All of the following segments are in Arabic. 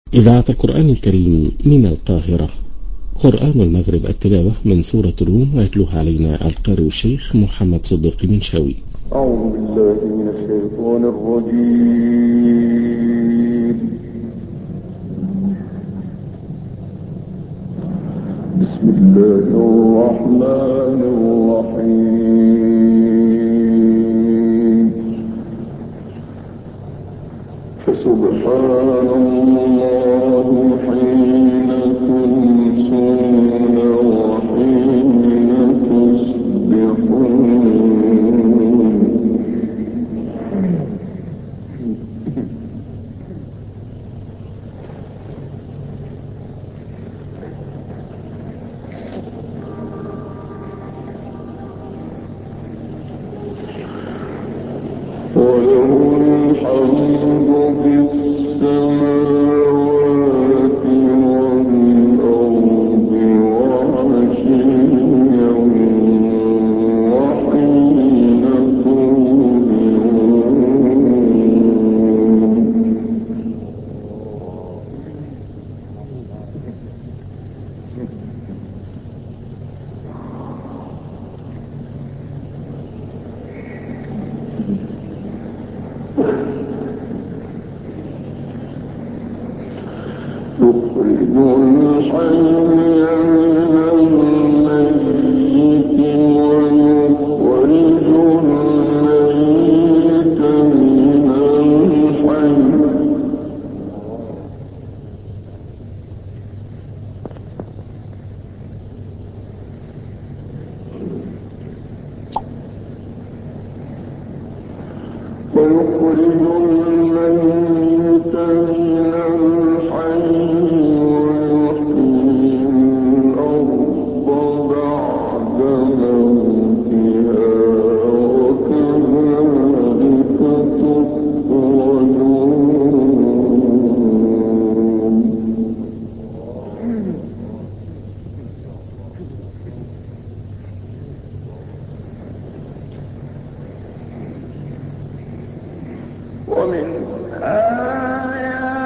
إذاعة القرآن الكريم من القاهرة. قرآن المغرب التلاوة من سورة الروم، ويتلوها علينا القارئ الشيخ محمد صديق المنشاوي. أعوذ بالله من الشيطان الرجيم. بسم الله الرحمن الرحيم. فسبحان الله حين تمسون وحين تصبحون. وله الحمد في السماوات والأرض وعشيا وحين تظهرون. يخرج الحي من الميت ويخرج الميت من الحي. ويخرج الميت من الحي ويحيي الأرض بعد موتها وكذلك تخرجون. ومن آياته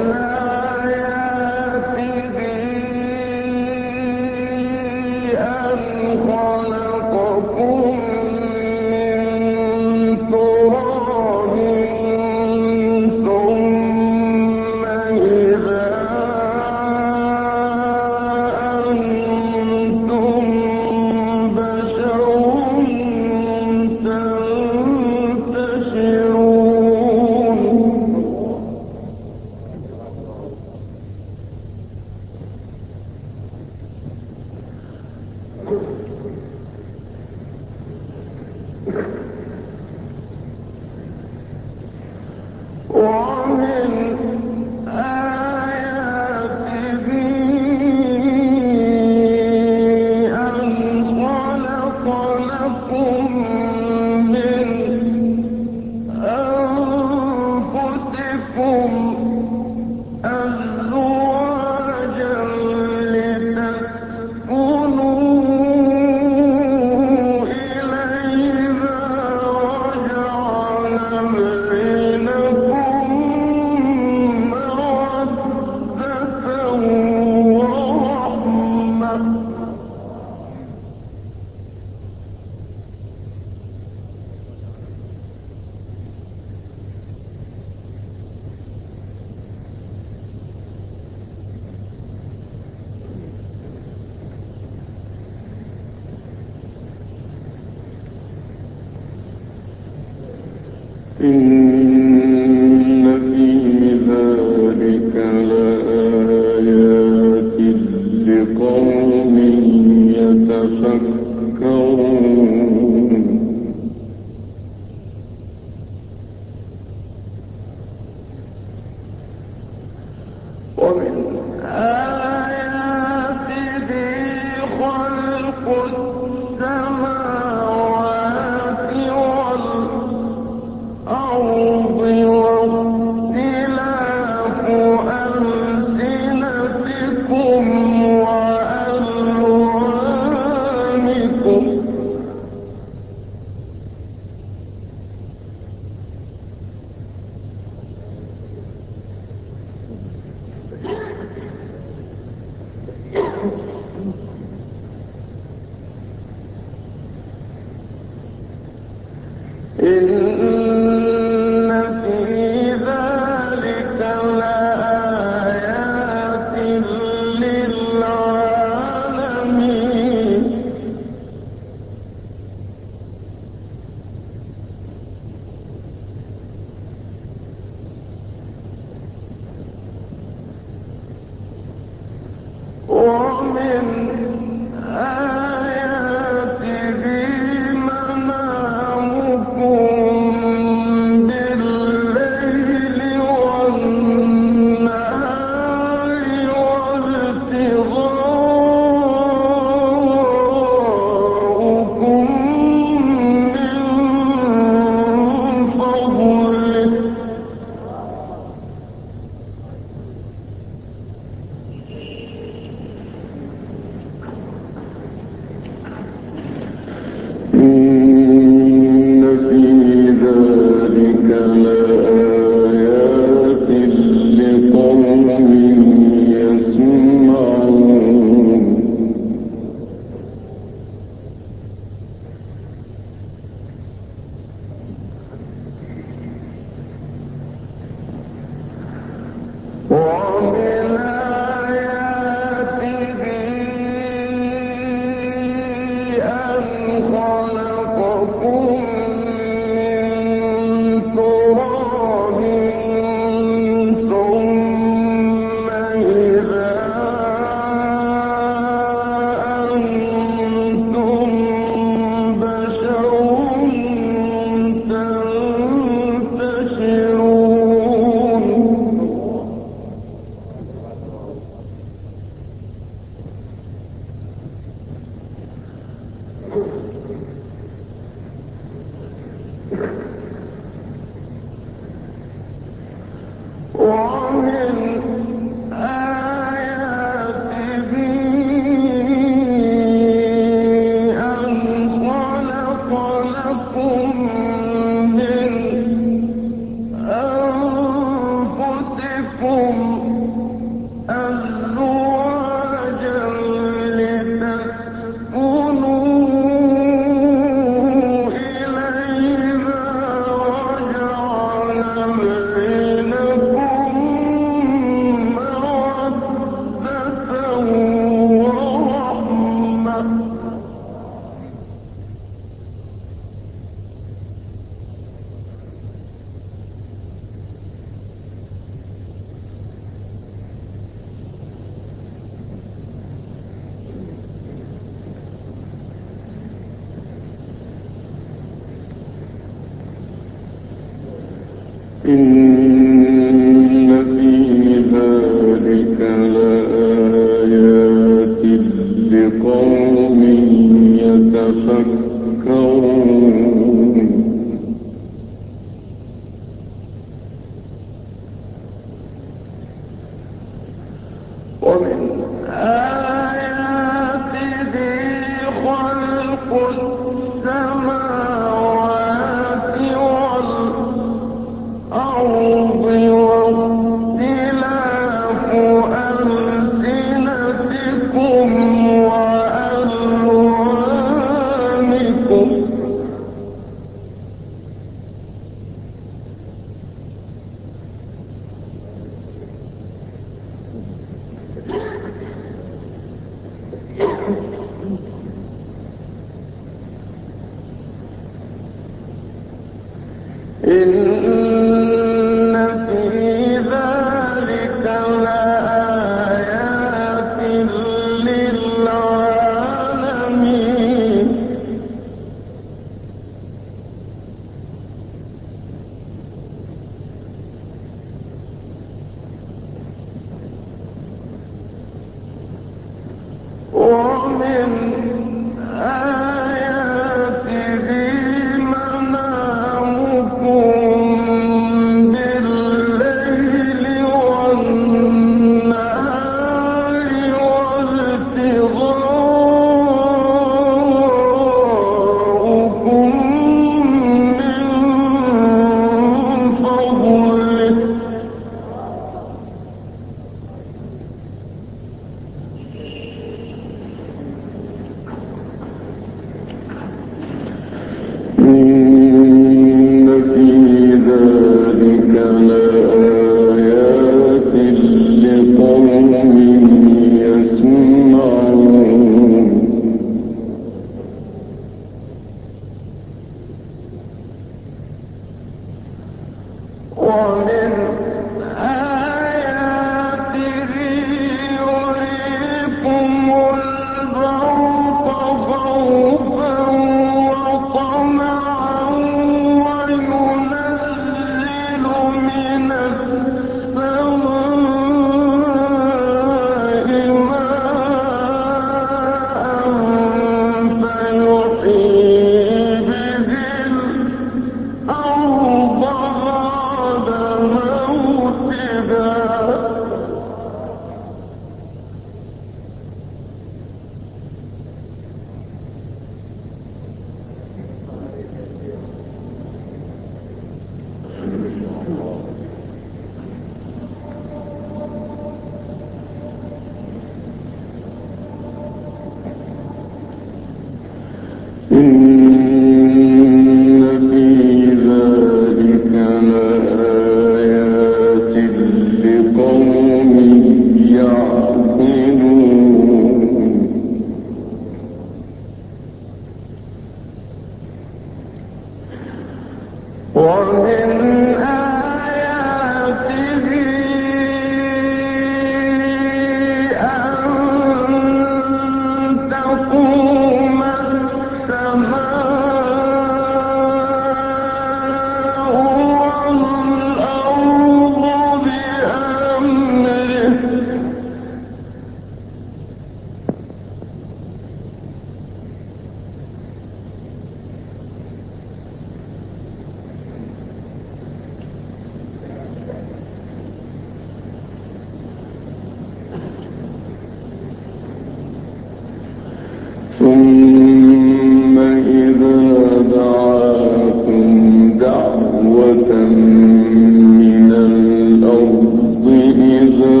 ثم إذا دعاكم دعوة من الأرض إذا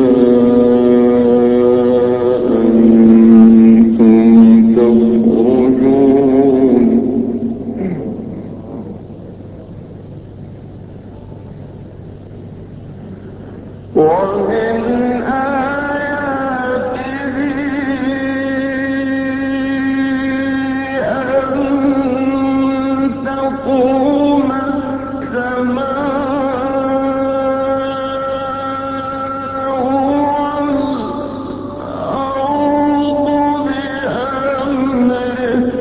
أنتم تخرجون ومن آياته أن تقوم السماء والأرض بأمره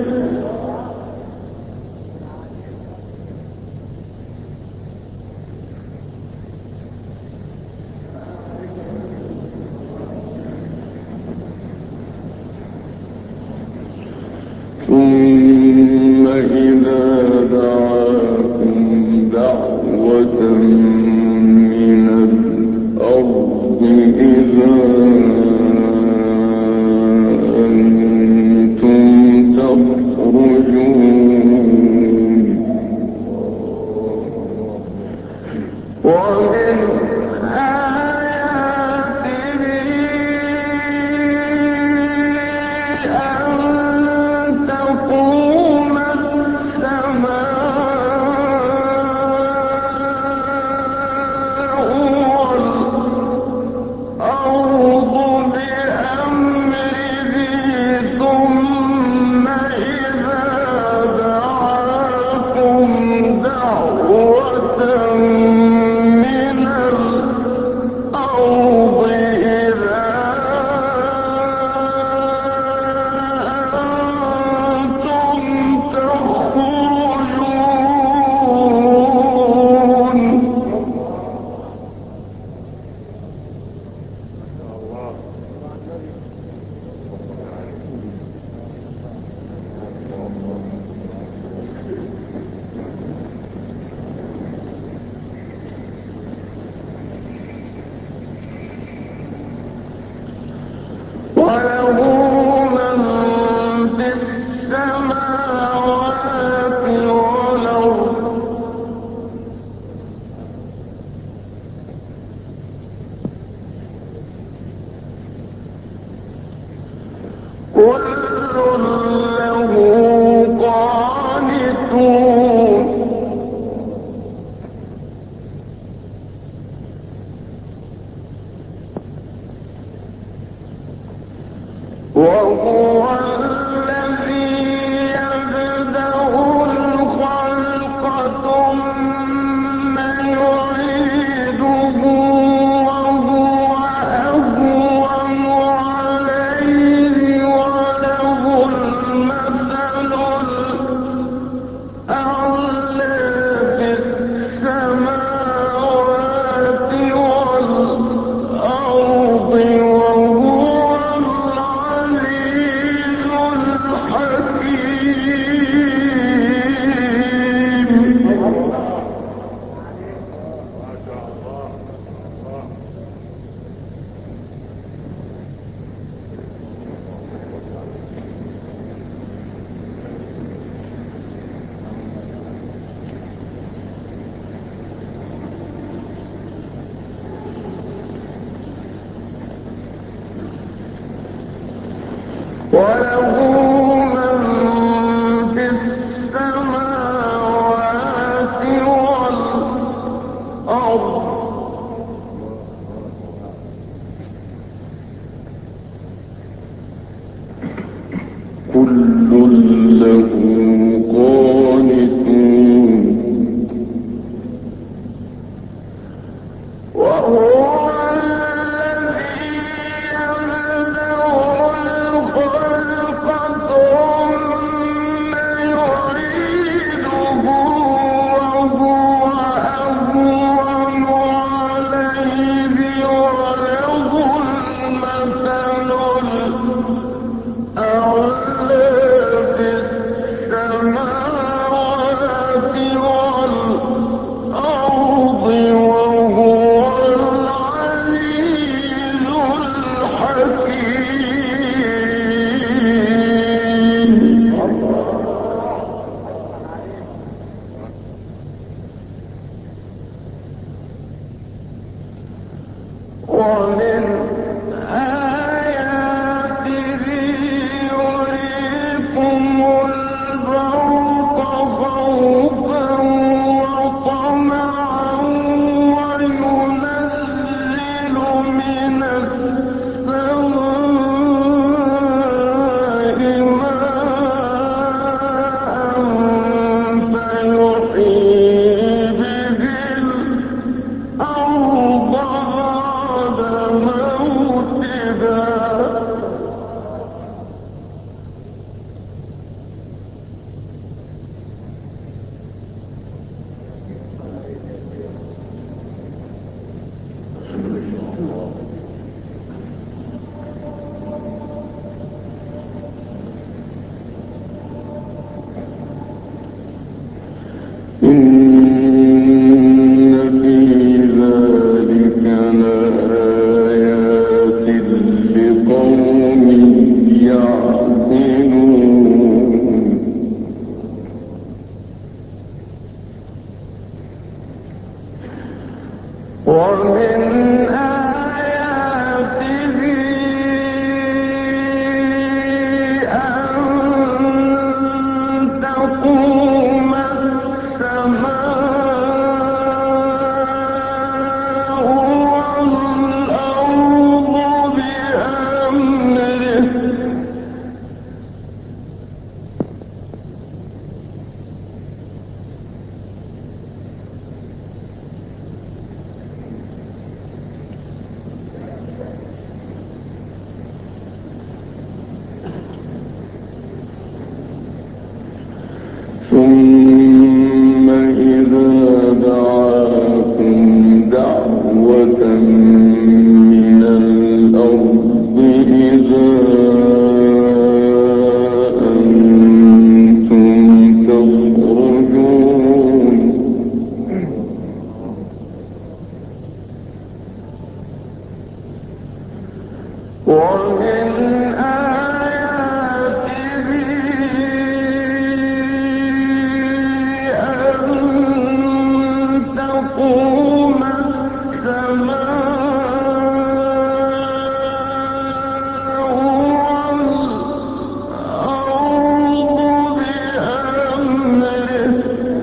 ثم إذا دعاكم دعوة من الأرض إذا أنتم تخرجون ومن آياته أن تقوم السماء والأرض بأمره ثم إذا دعاكم دعوة من الأرض إذا أنتم تخرجون وله من في السماوات والأرض كل له قانتون وهو الذي يبدأ الخلق ثم يعيده وهو أهون عليه وله المثل الأعلى في السماوات والأرض وهو العزيز الحكيم وله من في السماوات والأرض كل له قانتون وهو الذي يبدأ الخلق ثم يعيده وهو أهون عليه وله المثل الأعلى ثم إذا دعاكم دعوة من الأرض إذا أنتم تخرجون ومن آياته أن تقوم السماء والأرض بأمره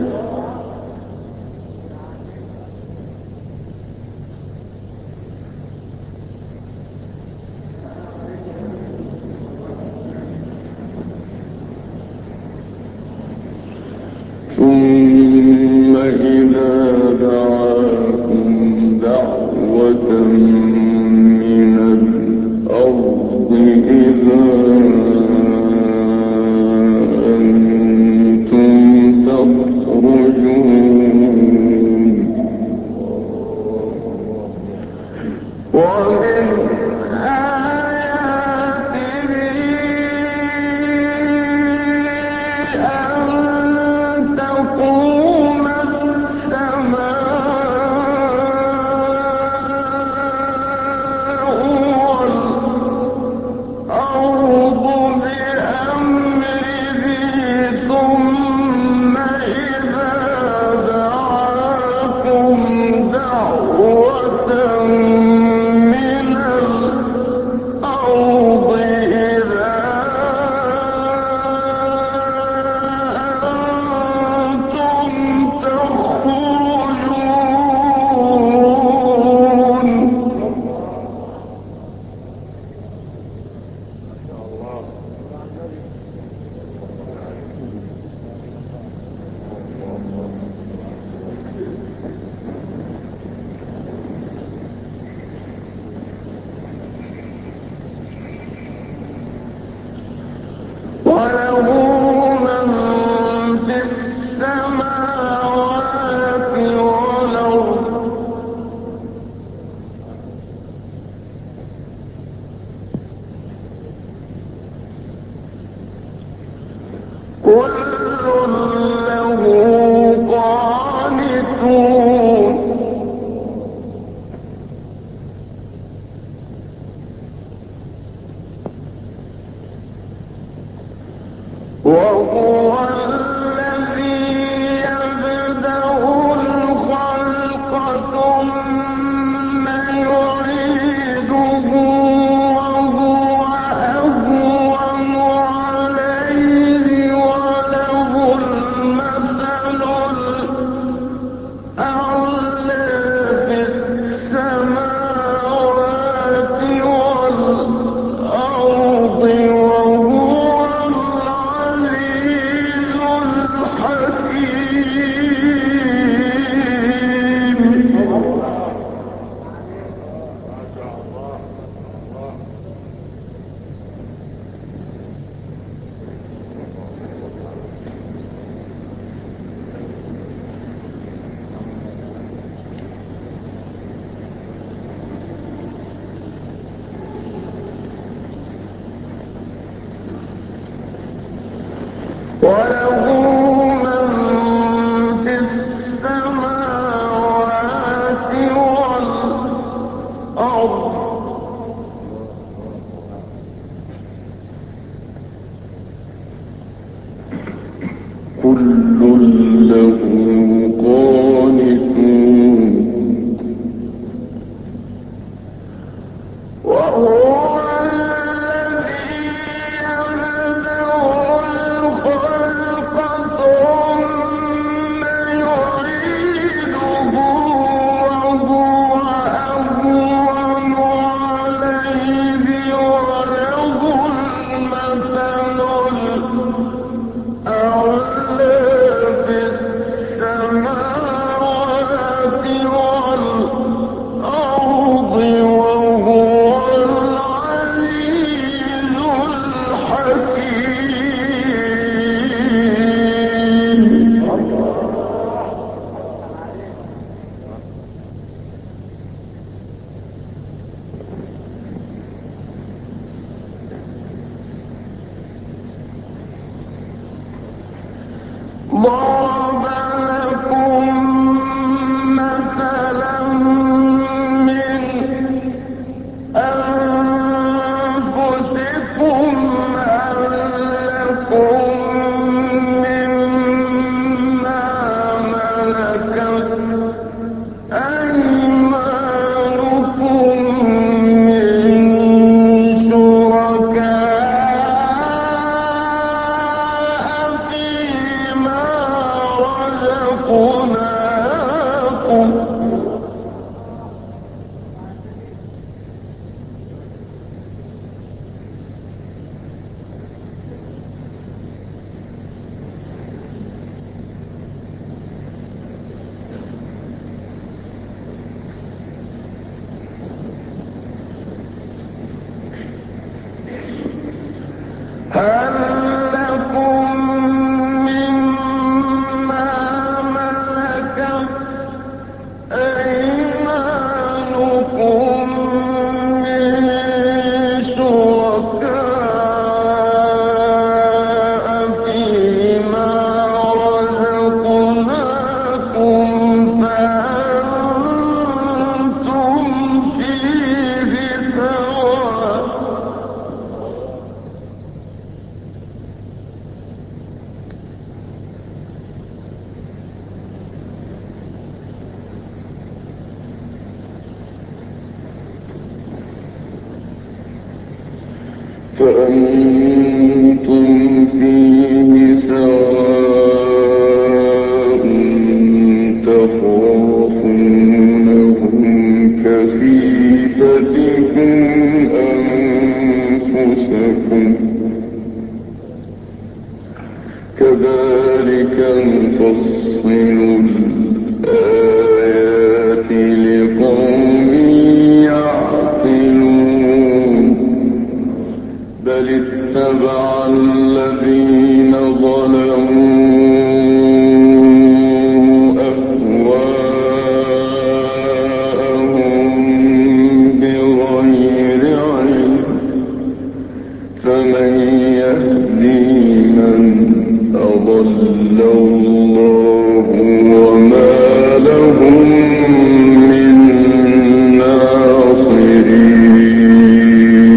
ثم إذا دعاكم دعوة من الأرض إذا أنتم تخرجون ومن آياته أن تقوم السماء والأرض بأمره ثم إذا دعاكم دعوة من الأرض إذا أنتم تخرجون وله من في السماوات والأرض كل له قانتون وهو الذي يبدأ الخلق ثم يعيده وهو أهون عليه وله المثل الأعلى في السماوات والأرض وهو العزيز الحكيم وله من في السماوات والأرض كل له قانتون وهو الذي يبدأ الخلق ثم يعيده وهو أهون عليه وله المثل الأعلى في فأنتم فيه سواء تخافونهم كخيفتكم أنفسكم كذلك نفصل الآيات لقوم يعقلون بل اتبع الذين ظلموا أهواءهم بغير علم فمن يهدي من أضل الله وما لهم من ناصرين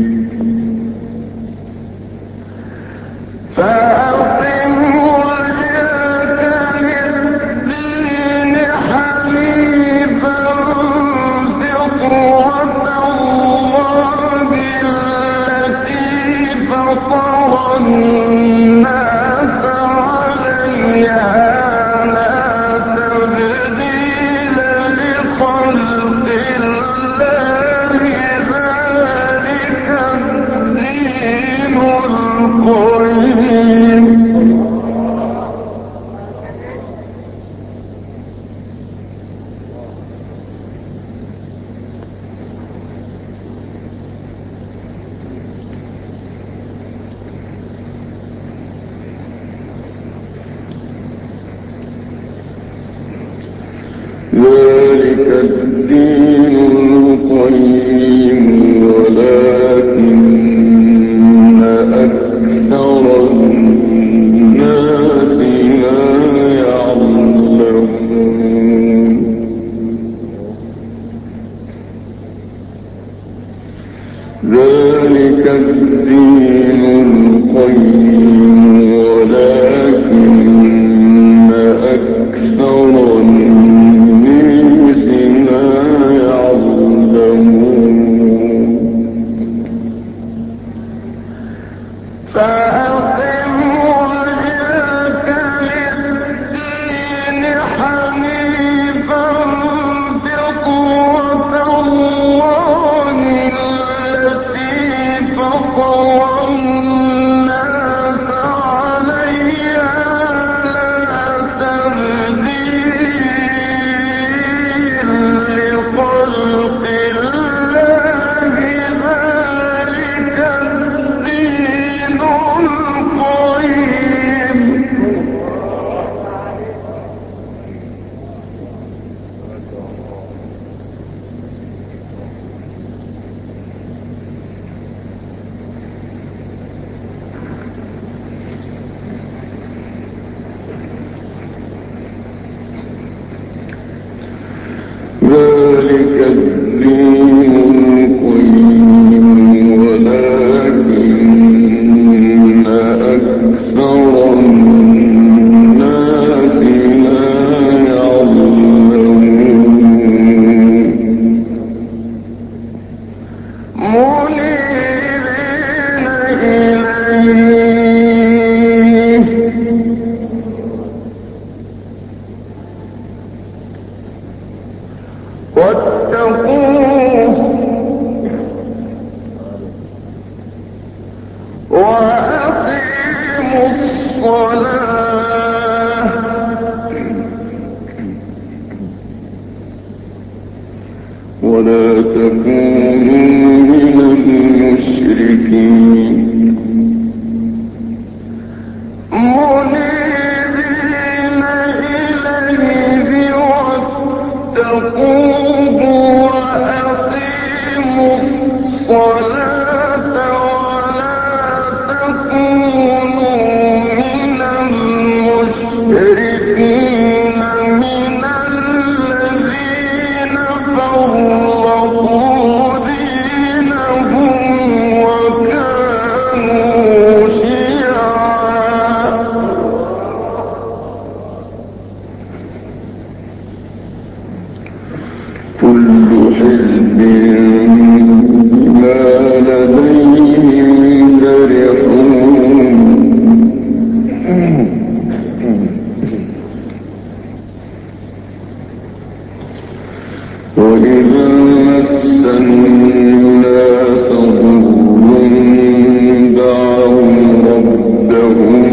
فأقم وجهك للدين حنيفا فطرة الله التي فطر الناس عليها لا تبديل لخلق الله ذلك الدين القيم ذلك الدين القيم ولكن أكثر الناس لا يعلمون ذلك الدين القيم ولكن أكثر الناس لا يعلمون فأقم وجهك للدين حنيفا فطرة الله التي فطر الناس عليها لا تبديل لخلق الله ذلك الدين القيم ولا تكونوا من المشركين منيبين إليه واتقوه وأقيموا الصلاة ولا تكونوا من المشركين من الذين فرقوا دينهم وكانوا شيعا كل حزب بما لديهم فرحون وإذا مس الناس ضر دعوا ربهم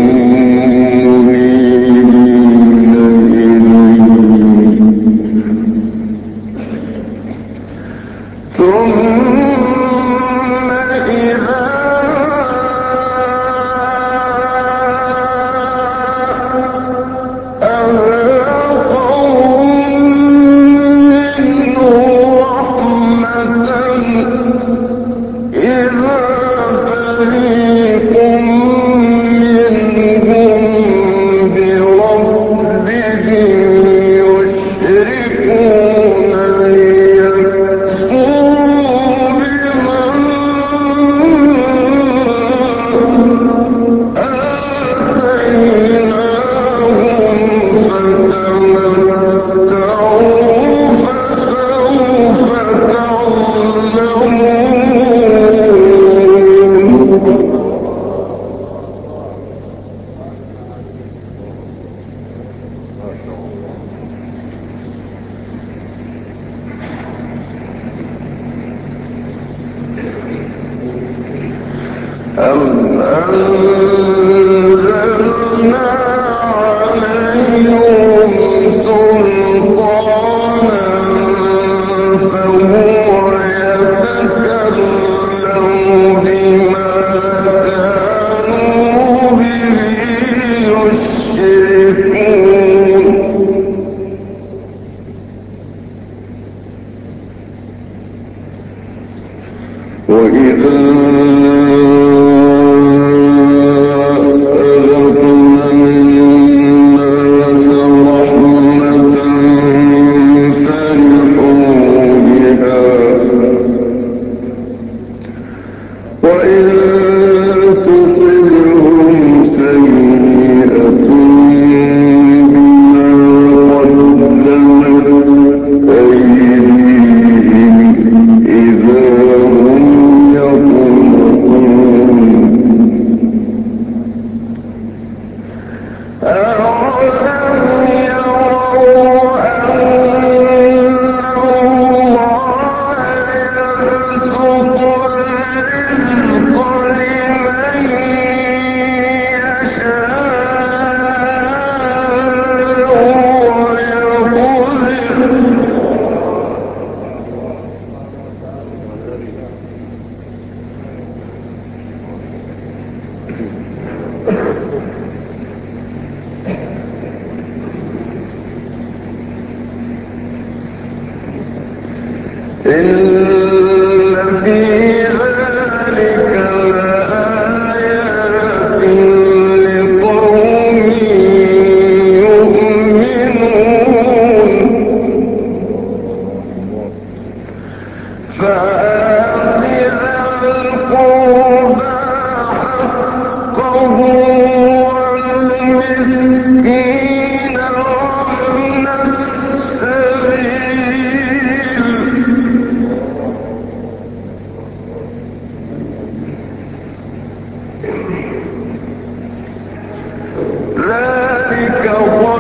منيبين إليه ثم إذا أذاقهم منه رحمة إذا فريق منهم بربهم يشركون ليكفروا بما آتيناهم فتمتعوا فسوف تعلمون أم أنزلنا عليهم سلطانا فهو يتكلم بما كانوا به يشركون وإذا أذقنا الناس رحمة فرحوا بها وإن تصبهم سيئة بما قدمت أيديهم إذا هم يقنطون أولم يروا أن الله يبسط الرزق لمن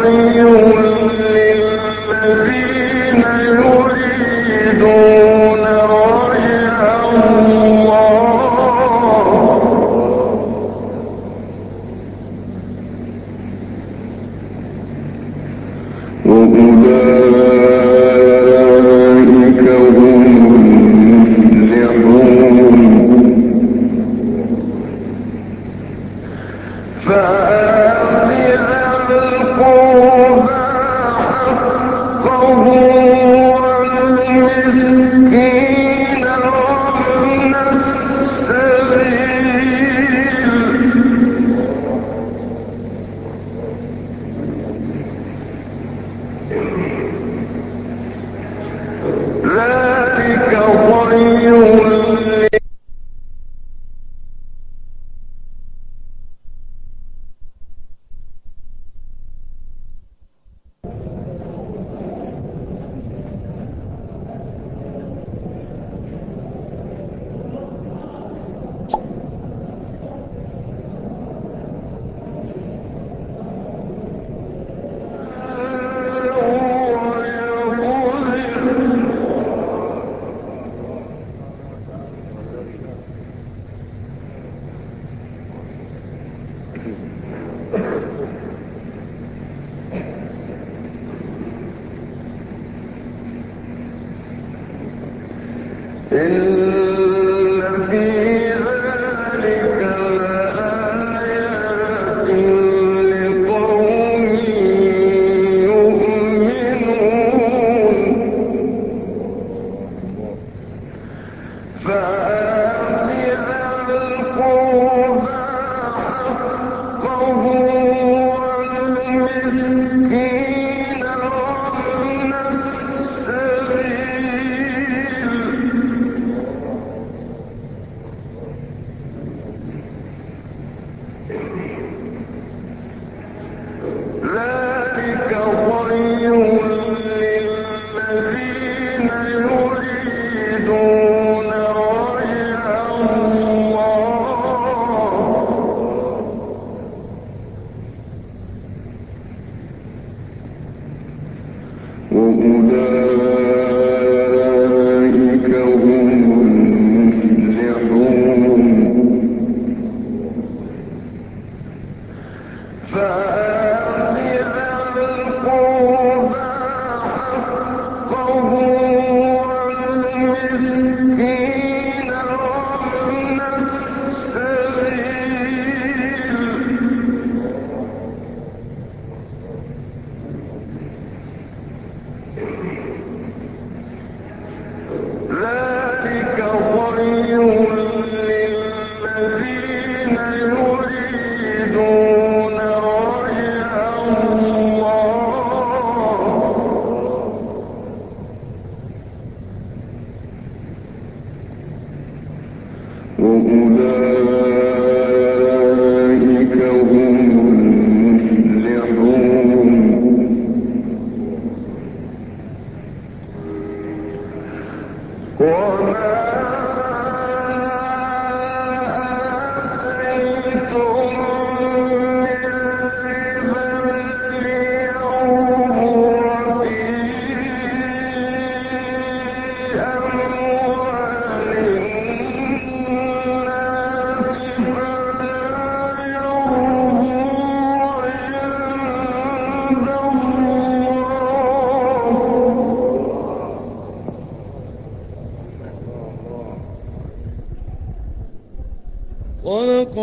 صدق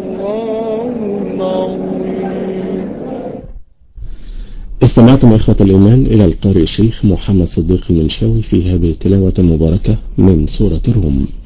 الله العظيم. استمعتم إخوة الإيمان إلى القارئ الشيخ محمد صديق المنشاوي في هذه التلاوة المباركة من سورة الروم.